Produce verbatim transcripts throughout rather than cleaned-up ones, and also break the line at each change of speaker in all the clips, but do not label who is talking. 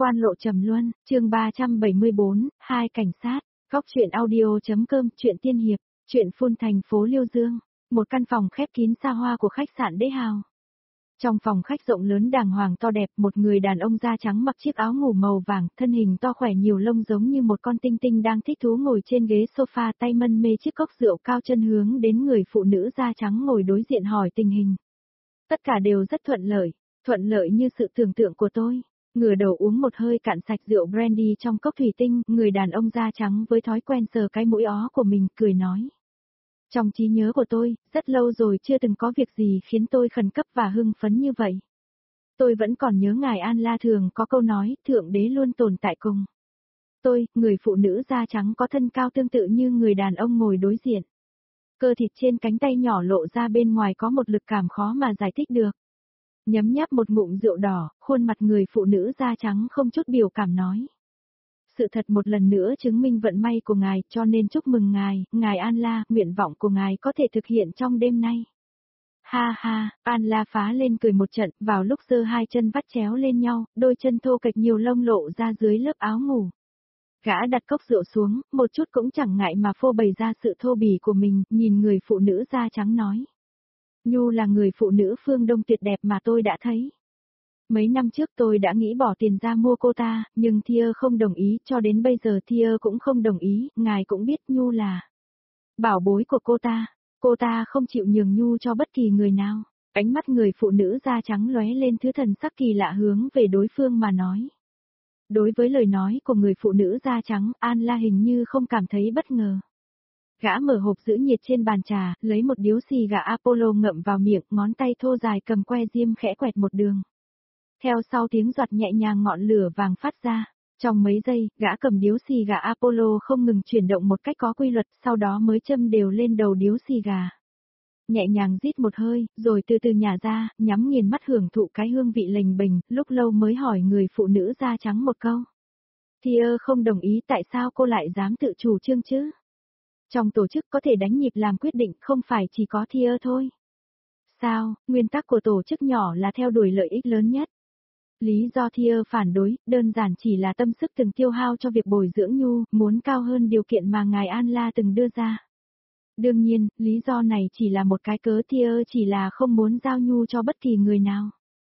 Quan lộ trầm luân, chương ba trăm bảy mươi bốn, hai cảnh sát, góc truyện audio.com, truyện tiên hiệp, truyện phun thành phố Liêu Dương, một căn phòng khép kín xa hoa của khách sạn Đế Hào. Trong phòng khách rộng lớn đàng hoàng to đẹp, một người đàn ông da trắng mặc chiếc áo ngủ màu vàng, thân hình to khỏe nhiều lông giống như một con tinh tinh đang thích thú ngồi trên ghế sofa, tay mân mê chiếc cốc rượu cao, chân hướng đến người phụ nữ da trắng ngồi đối diện hỏi tình hình. Tất cả đều rất thuận lợi, thuận lợi như sự tưởng tượng của tôi. Ngửa đầu uống một hơi cạn sạch rượu brandy trong cốc thủy tinh, người đàn ông da trắng với thói quen sờ cái mũi ó của mình, cười nói. Trong trí nhớ của tôi, rất lâu rồi chưa từng có việc gì khiến tôi khẩn cấp và hưng phấn như vậy. Tôi vẫn còn nhớ ngài An La thường có câu nói, Thượng Đế luôn tồn tại cùng. Tôi, người phụ nữ da trắng có thân cao tương tự như người đàn ông ngồi đối diện. Cơ thịt trên cánh tay nhỏ lộ ra bên ngoài có một lực cảm khó mà giải thích được. Nhấm nháp một ngụm rượu đỏ, khuôn mặt người phụ nữ da trắng không chút biểu cảm nói. Sự thật một lần nữa chứng minh vận may của ngài, cho nên chúc mừng ngài, ngài An La, nguyện vọng của ngài có thể thực hiện trong đêm nay. Ha ha, An La phá lên cười một trận, vào lúc giơ hai chân vắt chéo lên nhau, đôi chân thô kệch nhiều lông lộ ra dưới lớp áo ngủ. Gã đặt cốc rượu xuống, một chút cũng chẳng ngại mà phô bày ra sự thô bỉ của mình, nhìn người phụ nữ da trắng nói. Nhu là người phụ nữ phương Đông tuyệt đẹp mà tôi đã thấy. Mấy năm trước tôi đã nghĩ bỏ tiền ra mua cô ta, nhưng Thia không đồng ý, cho đến bây giờ Thia cũng không đồng ý, ngài cũng biết Nhu là bảo bối của cô ta, cô ta không chịu nhường Nhu cho bất kỳ người nào. Ánh mắt người phụ nữ da trắng lóe lên thứ thần sắc kỳ lạ hướng về đối phương mà nói. Đối với lời nói của người phụ nữ da trắng, An La hình như không cảm thấy bất ngờ. Gã mở hộp giữ nhiệt trên bàn trà, lấy một điếu xì gà Apollo ngậm vào miệng, ngón tay thô dài cầm que diêm khẽ quẹt một đường. Theo sau tiếng giọt nhẹ nhàng ngọn lửa vàng phát ra. Trong mấy giây, gã cầm điếu xì gà Apollo không ngừng chuyển động một cách có quy luật, sau đó mới châm đều lên đầu điếu xì gà. Nhẹ nhàng rít một hơi, rồi từ từ nhả ra, nhắm nghiền mắt hưởng thụ cái hương vị lềnh bềnh, lúc lâu mới hỏi người phụ nữ da trắng một câu. Thia không đồng ý, tại sao cô lại dám tự chủ trương chứ? Trong tổ chức có thể đánh nhịp làm quyết định, không phải chỉ có Thia thôi. Sao, nguyên tắc của tổ chức nhỏ là theo đuổi lợi ích lớn nhất. Lý do Thia phản đối, đơn giản chỉ là tâm sức từng tiêu hao cho việc bồi dưỡng Nhu, muốn cao hơn điều kiện mà ngài An La từng đưa ra. Đương nhiên, lý do này chỉ là một cái cớ, Thia chỉ là không muốn giao Nhu cho bất kỳ người nào.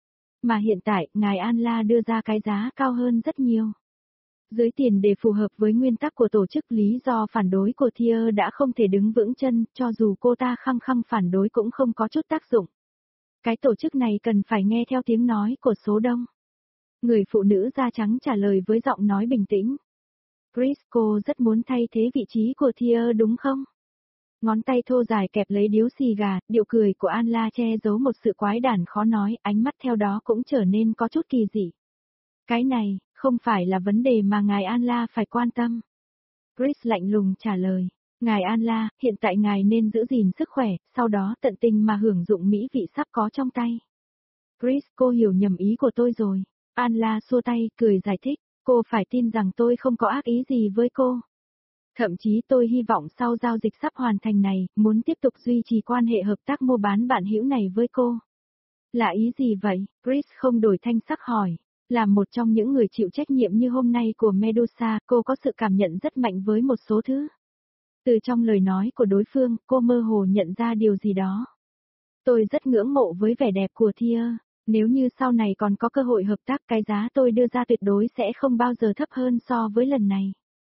Mà hiện tại, ngài An La đưa ra cái giá cao hơn rất nhiều. Dưới tiền để phù hợp với nguyên tắc của tổ chức, lý do phản đối của Thia đã không thể đứng vững chân, cho dù cô ta khăng khăng phản đối cũng không có chút tác dụng. Cái tổ chức này cần phải nghe theo tiếng nói của số đông. Người phụ nữ da trắng trả lời với giọng nói bình tĩnh. Chris, cô rất muốn thay thế vị trí của Thia đúng không? Ngón tay thô dài kẹp lấy điếu xì gà, điệu cười của An La che giấu một sự quái đản khó nói, ánh mắt theo đó cũng trở nên có chút kỳ dị. Cái này, không phải là vấn đề mà ngài An La phải quan tâm. Chris lạnh lùng trả lời. Ngài An La, hiện tại ngài nên giữ gìn sức khỏe, sau đó tận tình mà hưởng dụng mỹ vị sắp có trong tay. Chris, cô hiểu nhầm ý của tôi rồi. An La xua tay, cười giải thích, cô phải tin rằng tôi không có ác ý gì với cô. Thậm chí tôi hy vọng sau giao dịch sắp hoàn thành này, muốn tiếp tục duy trì quan hệ hợp tác mua bán bạn hữu này với cô. Là ý gì vậy? Chris không đổi thanh sắc hỏi. Là một trong những người chịu trách nhiệm như hôm nay của Medusa, cô có sự cảm nhận rất mạnh với một số thứ. Từ trong lời nói của đối phương, cô mơ hồ nhận ra điều gì đó. Tôi rất ngưỡng mộ với vẻ đẹp của Thia. Nếu như sau này còn có cơ hội hợp tác, cái giá tôi đưa ra tuyệt đối sẽ không bao giờ thấp hơn so với lần này.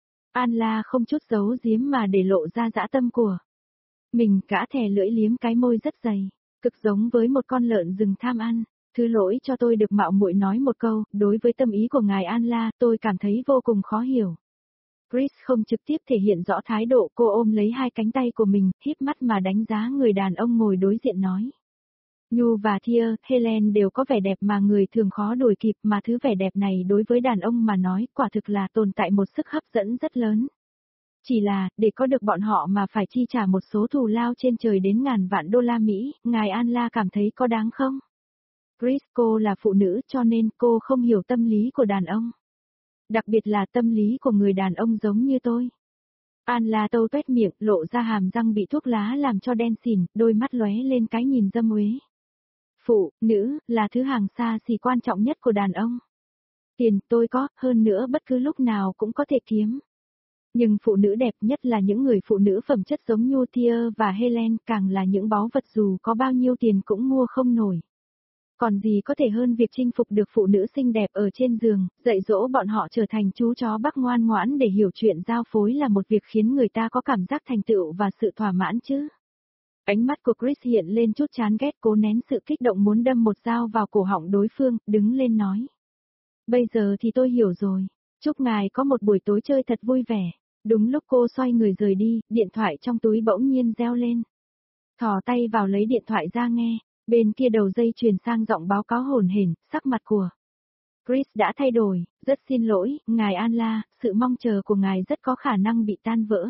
An La không chút giấu giếm mà để lộ ra dã tâm của mình, gã thè lưỡi liếm cái môi rất dày, cực giống với một con lợn rừng tham ăn. Thứ lỗi cho tôi được mạo muội nói một câu, đối với tâm ý của ngài An La, tôi cảm thấy vô cùng khó hiểu. Chris không trực tiếp thể hiện rõ thái độ, cô ôm lấy hai cánh tay của mình, híp mắt mà đánh giá người đàn ông ngồi đối diện nói. Nhu và Thia, Helen đều có vẻ đẹp mà người thường khó đuổi kịp, mà thứ vẻ đẹp này đối với đàn ông mà nói, quả thực là tồn tại một sức hấp dẫn rất lớn. Chỉ là, để có được bọn họ mà phải chi trả một số thù lao trên trời đến ngàn vạn đô la Mỹ, ngài An La cảm thấy có đáng không? Chris, cô là phụ nữ cho nên cô không hiểu tâm lý của đàn ông. Đặc biệt là tâm lý của người đàn ông giống như tôi. An La tâu tuét miệng, lộ ra hàm răng bị thuốc lá làm cho đen xỉn, đôi mắt lóe lên cái nhìn dâm uế. Phụ, nữ, là thứ hàng xa xỉ quan trọng nhất của đàn ông. Tiền tôi có, hơn nữa bất cứ lúc nào cũng có thể kiếm. Nhưng phụ nữ đẹp nhất là những người phụ nữ phẩm chất giống như Thea và Helen, càng là những báu vật dù có bao nhiêu tiền cũng mua không nổi. Còn gì có thể hơn việc chinh phục được phụ nữ xinh đẹp ở trên giường, dạy dỗ bọn họ trở thành chú chó bắc ngoan ngoãn để hiểu chuyện giao phối là một việc khiến người ta có cảm giác thành tựu và sự thỏa mãn chứ. Ánh mắt của Chris hiện lên chút chán ghét, cố nén sự kích động muốn đâm một dao vào cổ họng đối phương, đứng lên nói. Bây giờ thì tôi hiểu rồi. Chúc ngài có một buổi tối chơi thật vui vẻ. Đúng lúc cô xoay người rời đi, điện thoại trong túi bỗng nhiên reo lên. Thò tay vào lấy điện thoại ra nghe, bên kia đầu dây truyền sang giọng báo cáo hồn hển, sắc mặt của Chris đã thay đổi, rất xin lỗi, ngài Anla, sự mong chờ của ngài rất có khả năng bị tan vỡ.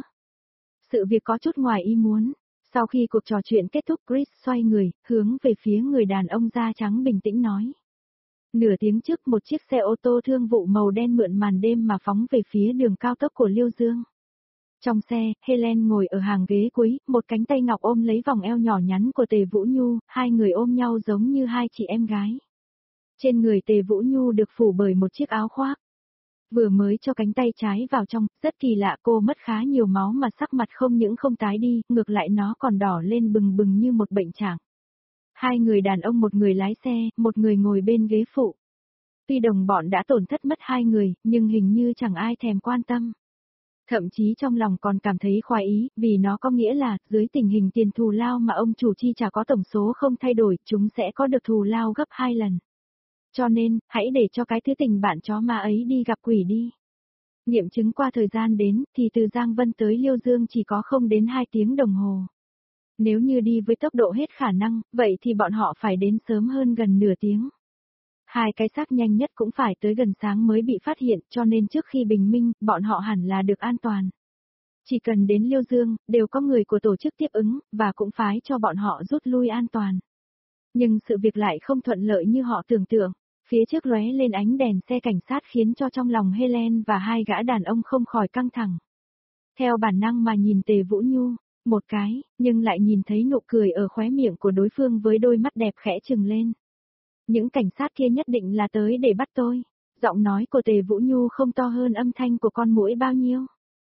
Sự việc có chút ngoài ý muốn. Sau khi cuộc trò chuyện kết thúc, Chris xoay người, hướng về phía người đàn ông da trắng bình tĩnh nói. Nửa tiếng trước một chiếc xe ô tô thương vụ màu đen mượn màn đêm mà phóng về phía đường cao tốc của Liêu Dương. Trong xe, Helen ngồi ở hàng ghế cuối, một cánh tay ngọc ôm lấy vòng eo nhỏ nhắn của Tề Vũ Nhu, hai người ôm nhau giống như hai chị em gái. Trên người Tề Vũ Nhu được phủ bởi một chiếc áo khoác. Vừa mới cho cánh tay trái vào trong, rất kỳ lạ, cô mất khá nhiều máu mà sắc mặt không những không tái đi, ngược lại nó còn đỏ lên bừng bừng như một bệnh trạng. Hai người đàn ông, một người lái xe, một người ngồi bên ghế phụ. Tuy đồng bọn đã tổn thất mất hai người, nhưng hình như chẳng ai thèm quan tâm. Thậm chí trong lòng còn cảm thấy khoái ý, vì nó có nghĩa là, dưới tình hình tiền thù lao mà ông chủ chi trả có tổng số không thay đổi, chúng sẽ có được thù lao gấp hai lần. Cho nên, hãy để cho cái thứ tình bạn chó ma ấy đi gặp quỷ đi. Nghiệm chứng qua thời gian đến, thì từ Giang Vân tới Liêu Dương chỉ có không đến hai tiếng đồng hồ. Nếu như đi với tốc độ hết khả năng, vậy thì bọn họ phải đến sớm hơn gần nửa tiếng. Hai cái xác nhanh nhất cũng phải tới gần sáng mới bị phát hiện, cho nên trước khi bình minh, bọn họ hẳn là được an toàn. Chỉ cần đến Liêu Dương, đều có người của tổ chức tiếp ứng, và cũng phái cho bọn họ rút lui an toàn. Nhưng sự việc lại không thuận lợi như họ tưởng tượng. Phía trước lóe lên ánh đèn xe cảnh sát khiến cho trong lòng Helen và hai gã đàn ông không khỏi căng thẳng. Theo bản năng mà nhìn Tề Vũ Nhu, một cái, nhưng lại nhìn thấy nụ cười ở khóe miệng của đối phương với đôi mắt đẹp khẽ trừng lên. Những cảnh sát kia nhất định là tới để bắt tôi. Giọng nói của Tề Vũ Nhu không to hơn âm thanh của con muỗi bao nhiêu.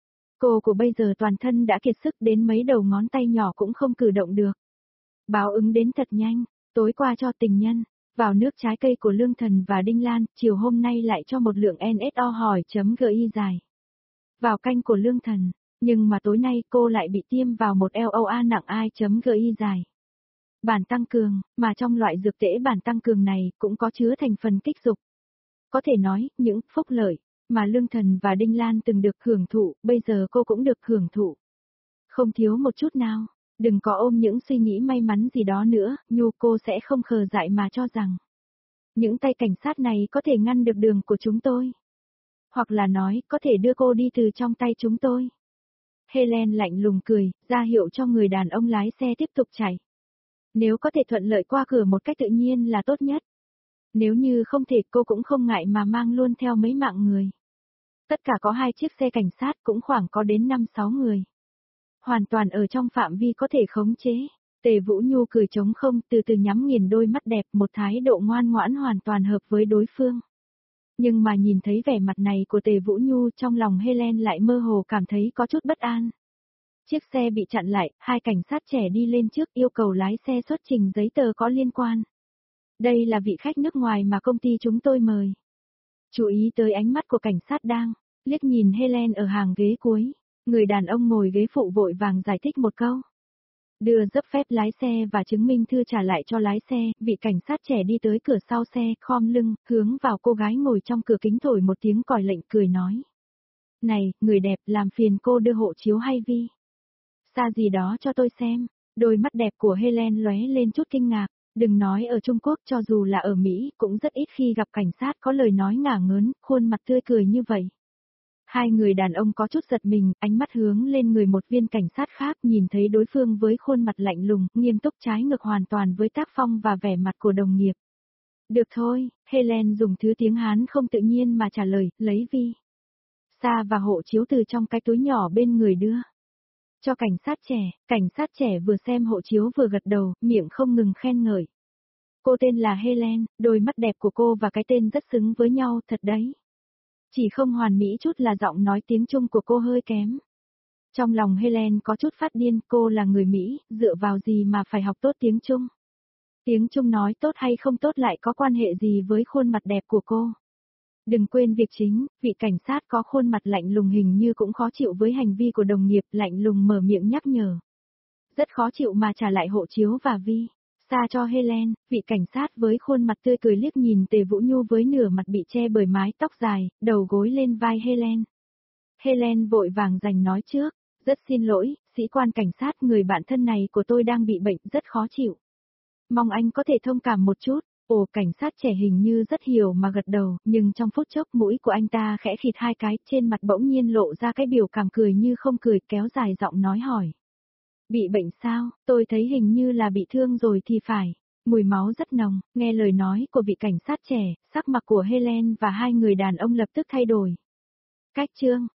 Cô của bây giờ toàn thân đã kiệt sức đến mấy đầu ngón tay nhỏ cũng không cử động được. Báo ứng đến thật nhanh, tối qua cho tình nhân, vào nước trái cây của Lương Thần và Đinh Lan, chiều hôm nay lại cho một lượng en ét o hỏi.gi dài. Vào canh của Lương Thần, nhưng mà tối nay cô lại bị tiêm vào một lờ o a nặng ai.gi dài. Bản tăng cường, mà trong loại dược tễ bản tăng cường này cũng có chứa thành phần kích dục. Có thể nói, những phúc lợi mà Lương Thần và Đinh Lan từng được hưởng thụ, bây giờ cô cũng được hưởng thụ. Không thiếu một chút nào, đừng có ôm những suy nghĩ may mắn gì đó nữa, Nhu cô sẽ không khờ dại mà cho rằng những tay cảnh sát này có thể ngăn được đường của chúng tôi. Hoặc là nói, có thể đưa cô đi từ trong tay chúng tôi. Helen lạnh lùng cười, ra hiệu cho người đàn ông lái xe tiếp tục chạy. Nếu có thể thuận lợi qua cửa một cách tự nhiên là tốt nhất. Nếu như không thể cô cũng không ngại mà mang luôn theo mấy mạng người. Tất cả có hai chiếc xe cảnh sát cũng khoảng có đến năm sáu người. Hoàn toàn ở trong phạm vi có thể khống chế. Tề Vũ Nhu cười trống không, từ từ nhắm nghiền đôi mắt đẹp, một thái độ ngoan ngoãn hoàn toàn hợp với đối phương. Nhưng mà nhìn thấy vẻ mặt này của Tề Vũ Nhu, trong lòng Helen lại mơ hồ cảm thấy có chút bất an. Chiếc xe bị chặn lại, hai cảnh sát trẻ đi lên trước yêu cầu lái xe xuất trình giấy tờ có liên quan. Đây là vị khách nước ngoài mà công ty chúng tôi mời. Chú ý tới ánh mắt của cảnh sát đang liếc nhìn Helen ở hàng ghế cuối. Người đàn ông ngồi ghế phụ vội vàng giải thích một câu. Đưa giấy phép lái xe và chứng minh thư trả lại cho lái xe, vị cảnh sát trẻ đi tới cửa sau xe, khom lưng, hướng vào cô gái ngồi trong cửa kính thổi một tiếng còi lệnh cười nói. Này, người đẹp, làm phiền cô đưa hộ chiếu hay vi? Xa gì đó cho tôi xem. Đôi mắt đẹp của Helen lóe lên chút kinh ngạc. Đừng nói ở Trung Quốc, cho dù là ở Mỹ, cũng rất ít khi gặp cảnh sát có lời nói ngả ngớn, khuôn mặt tươi cười như vậy. Hai người đàn ông có chút giật mình, ánh mắt hướng lên người một viên cảnh sát khác, nhìn thấy đối phương với khuôn mặt lạnh lùng, nghiêm túc trái ngược hoàn toàn với tác phong và vẻ mặt của đồng nghiệp. Được thôi, Helen dùng thứ tiếng Hán không tự nhiên mà trả lời, lấy vi. Sa và hộ chiếu từ trong cái túi nhỏ bên người đưa. Cho cảnh sát trẻ, cảnh sát trẻ vừa xem hộ chiếu vừa gật đầu, miệng không ngừng khen ngợi. Cô tên là Helen, đôi mắt đẹp của cô và cái tên rất xứng với nhau, thật đấy. Chỉ không hoàn mỹ chút là giọng nói tiếng Trung của cô hơi kém. Trong lòng Helen có chút phát điên, cô là người Mỹ, dựa vào gì mà phải học tốt tiếng Trung? Tiếng Trung nói tốt hay không tốt lại có quan hệ gì với khuôn mặt đẹp của cô? Đừng quên việc chính, vị cảnh sát có khuôn mặt lạnh lùng hình như cũng khó chịu với hành vi của đồng nghiệp, lạnh lùng mở miệng nhắc nhở. Rất khó chịu mà trả lại hộ chiếu và vi. Xa cho Helen, vị cảnh sát với khuôn mặt tươi cười liếc nhìn Tề Vũ Nhu với nửa mặt bị che bởi mái tóc dài, đầu gối lên vai Helen. Helen vội vàng giành nói trước, rất xin lỗi, sĩ quan cảnh sát, người bạn thân này của tôi đang bị bệnh, rất khó chịu. Mong anh có thể thông cảm một chút. Ồ, cảnh sát trẻ hình như rất hiểu mà gật đầu, nhưng trong phút chốc mũi của anh ta khẽ khịt hai cái, trên mặt bỗng nhiên lộ ra cái biểu cảm cười như không cười, kéo dài giọng nói hỏi. Bị bệnh sao, tôi thấy hình như là bị thương rồi thì phải. Mùi máu rất nồng, nghe lời nói của vị cảnh sát trẻ, sắc mặt của Helen và hai người đàn ông lập tức thay đổi. Cách chương,